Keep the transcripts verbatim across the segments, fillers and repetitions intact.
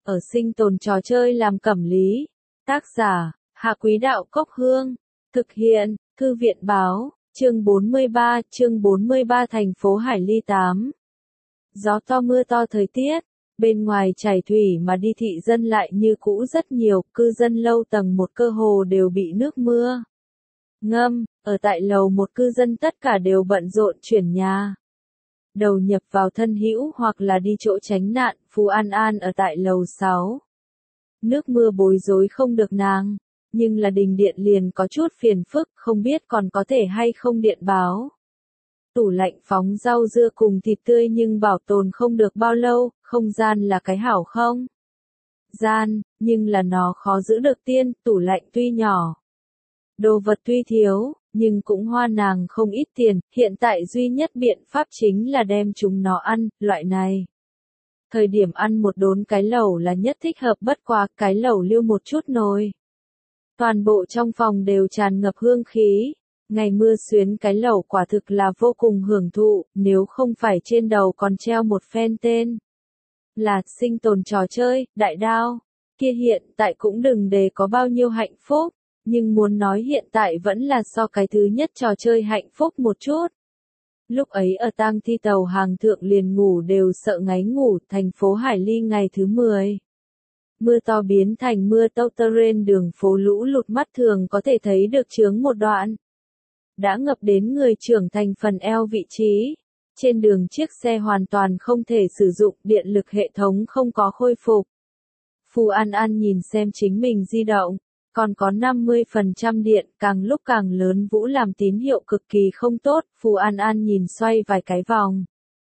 ở sinh tồn trò chơi làm cẩm lý. Tác giả, Hạ Quý Đạo Cốc Hương. Thực hiện, Thư viện Báo, chương bốn mươi ba, chương bốn mươi ba thành phố Hải Ly tám. Gió to mưa to thời tiết, bên ngoài chảy thủy mà đi thị dân lại như cũ rất nhiều, cư dân lâu tầng một cơ hồ đều bị nước mưa ngâm, ở tại lầu một cư dân tất cả đều bận rộn chuyển nhà. Đầu nhập vào thân hữu hoặc là đi chỗ tránh nạn, Phù An An ở tại lầu sáu. Nước mưa bối rối không được nàng, nhưng là đình điện liền có chút phiền phức, không biết còn có thể hay không điện báo. Tủ lạnh phóng rau dưa cùng thịt tươi nhưng bảo tồn không được bao lâu, không gian là cái hảo không? Gian, nhưng là nó khó giữ được tiên, tủ lạnh tuy nhỏ. Đồ vật tuy thiếu, nhưng cũng hoa nàng không ít tiền, hiện tại duy nhất biện pháp chính là đem chúng nó ăn, loại này. Thời điểm ăn một đốn cái lẩu là nhất thích hợp, bất quá cái lẩu lưu một chút nồi. Toàn bộ trong phòng đều tràn ngập hương khí. Ngày mưa xuyến cái lẩu quả thực là vô cùng hưởng thụ, nếu không phải trên đầu còn treo một phen tên. Là sinh tồn trò chơi, đại đao. Kia hiện tại cũng đừng để có bao nhiêu hạnh phúc, nhưng muốn nói hiện tại vẫn là so cái thứ nhất trò chơi hạnh phúc một chút. Lúc ấy ở tang thi tàu hàng thượng liền ngủ đều sợ ngáy ngủ, thành phố Hải Ly ngày thứ mười. Mưa to biến thành mưa tâu tơ rên, đường phố lũ lụt mắt thường có thể thấy được chướng một đoạn. Đã ngập đến người trưởng thành phần eo vị trí. Trên đường chiếc xe hoàn toàn không thể sử dụng, điện lực hệ thống không có khôi phục. Phù An An nhìn xem chính mình di động, còn có năm mươi phần trăm điện, càng lúc càng lớn Vũ làm tín hiệu cực kỳ không tốt. Phù An An nhìn xoay vài cái vòng,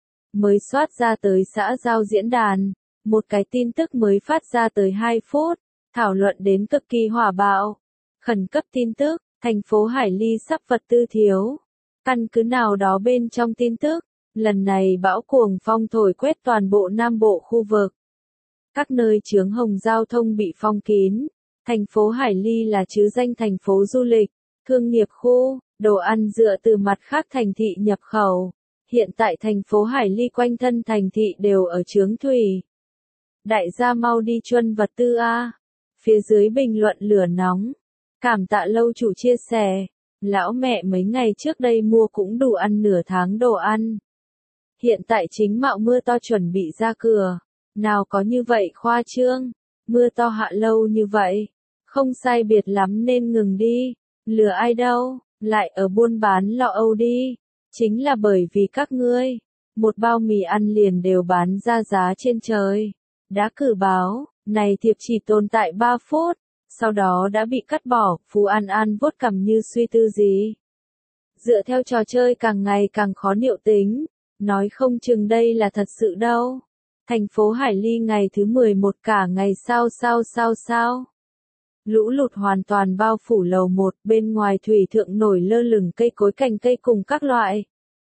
mới soát ra tới xã giao diễn đàn, một cái tin tức mới phát ra tới hai phút, thảo luận đến cực kỳ hỏa bạo. Khẩn cấp tin tức, thành phố Hải Ly sắp vật tư thiếu. Căn cứ nào đó bên trong tin tức, lần này bão cuồng phong thổi quét toàn bộ Nam Bộ khu vực. Các nơi chướng hồng giao thông bị phong kín. Thành phố Hải Ly là trứ danh thành phố du lịch, thương nghiệp khu, đồ ăn dựa từ mặt khác thành thị nhập khẩu. Hiện tại thành phố Hải Ly quanh thân thành thị đều ở chướng thủy. Đại gia mau đi chuân vật tư a. Phía dưới bình luận lửa nóng. Cảm tạ lâu chủ chia sẻ. Lão mẹ mấy ngày trước đây mua cũng đủ ăn nửa tháng đồ ăn. Hiện tại chính mạo mưa to chuẩn bị ra cửa. Nào có như vậy khoa trương. Mưa to hạ lâu như vậy. Không sai biệt lắm nên ngừng đi. Lừa ai đâu, lại ở buôn bán lọ âu đi. Chính là bởi vì các ngươi. Một bao mì ăn liền đều bán ra giá trên trời. Đã cử báo, này thiệp chỉ tồn tại ba phút. Sau đó đã bị cắt bỏ. Phù An An vuốt cằm như suy tư gì. Dựa theo trò chơi càng ngày càng khó liệu tính. Nói không chừng đây là thật sự đâu. Thành phố Hải Ly ngày thứ mười một cả ngày sao sao sao sao. Lũ lụt hoàn toàn bao phủ lầu một, bên ngoài thủy thượng nổi lơ lửng cây cối cành cây cùng các loại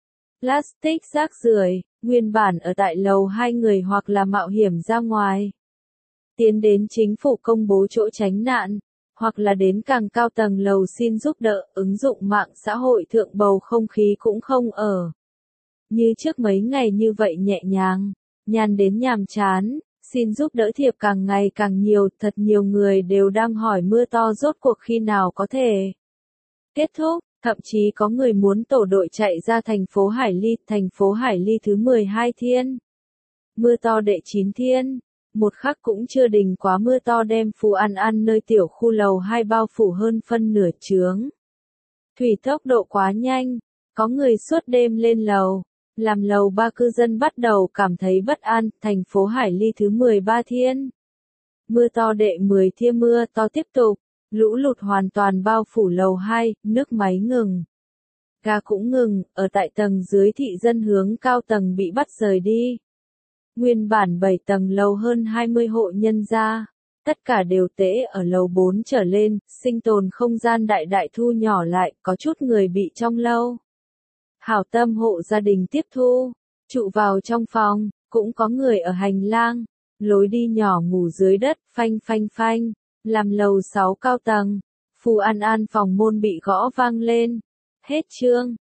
plastic rác rưởi, nguyên bản ở tại lầu hai người hoặc là mạo hiểm ra ngoài. Tiến đến chính phủ công bố chỗ tránh nạn, hoặc là đến càng cao tầng lầu xin giúp đỡ, ứng dụng mạng xã hội thượng bầu không khí cũng không ở. Như trước mấy ngày như vậy nhẹ nhàng, nhàn đến nhàm chán. Xin giúp đỡ thiệp càng ngày càng nhiều, thật nhiều người đều đang hỏi mưa to rốt cuộc khi nào có thể kết thúc, thậm chí có người muốn tổ đội chạy ra thành phố Hải Ly, thành phố Hải Ly thứ mười hai thiên. Mưa to đệ chín thiên, một khắc cũng chưa đình quá mưa to đem Phù An An nơi tiểu khu lầu hai bao phủ hơn phân nửa chướng. Thủy tốc độ quá nhanh, có người suốt đêm lên lầu. Làm lầu ba cư dân bắt đầu cảm thấy bất an, thành phố Hải Ly thứ mười ba thiên. Mưa to đệ mười thiên, mưa to tiếp tục, lũ lụt hoàn toàn bao phủ lầu hai, nước máy ngừng. Ga cũng ngừng, ở tại tầng dưới thị dân hướng cao tầng bị bắt rời đi. Nguyên bản bảy tầng lầu hơn hai mươi hộ nhân gia, tất cả đều tễ ở lầu bốn trở lên, sinh tồn không gian đại đại thu nhỏ lại, có chút người bị trong lâu. Hảo tâm hộ gia đình tiếp thu, trụ vào trong phòng, cũng có người ở hành lang, lối đi nhỏ ngủ dưới đất, phanh phanh phanh, làm lầu sáu cao tầng. Phù An An phòng môn bị gõ vang lên. Hết chương.